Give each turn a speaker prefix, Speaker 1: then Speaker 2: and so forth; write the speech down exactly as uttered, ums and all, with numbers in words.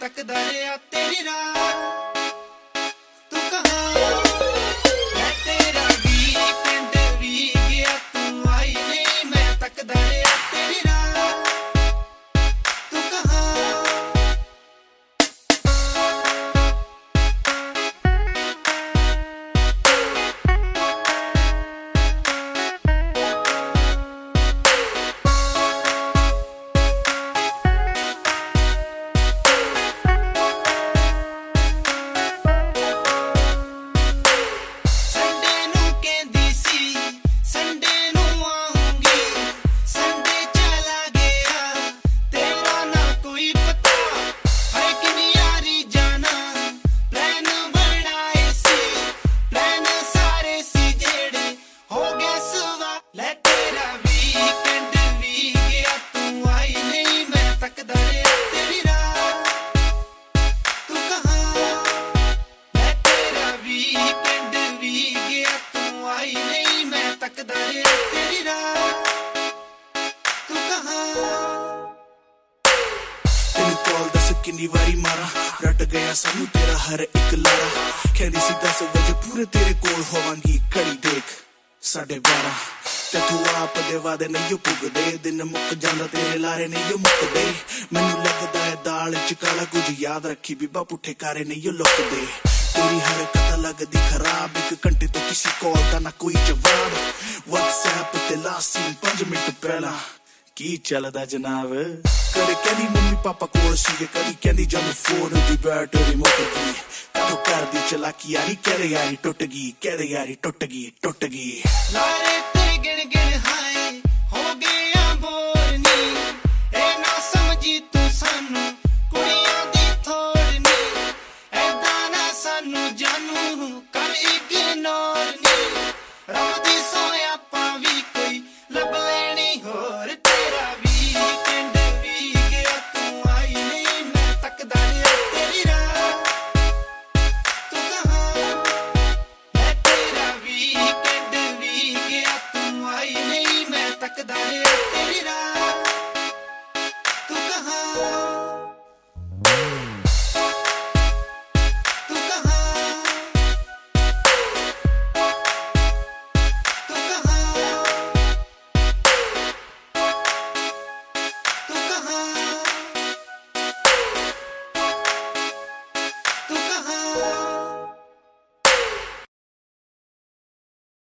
Speaker 1: तकदा रहा तेरी राह। तू कहाँ मैं तेरा वीकेंड भी गया, तू आई नहीं मैं तकदा रहा तेरी राह। तू कहाँ किन्नी वारी मारा रट गया सानू तेरा हर एक लारा। कहंदी सी दस बजे पूरे तेरे कोल होवांगी, घड़ी देख साढ़े बारह। ते तू आप दे वादे नहीं पुगदे, दिन मुक जांदा तेरे लारे नहीं मुकदे। मैनू लगदा है दाल च काला, कुछ याद रखी बीबा पुठे कारे नहीं लुकदे। तेरी हरकत लगदी खराब, एक घंटे तो किसी कॉल दा ना कोई जवाब। व्हाट्सएप ते लास्ट सीन पांच मिनट पहला की चलदा जनाब। कदे कहंदी मम्मी पापा कोल सीगे, कदी कहंदी जानू फोन दी बैटरी मुक गई। कदों करदी चलाकी यारी, कहदे यारी टुट गई, कहदे यारी टुट गई टुट गई। लारे ते गिण गिण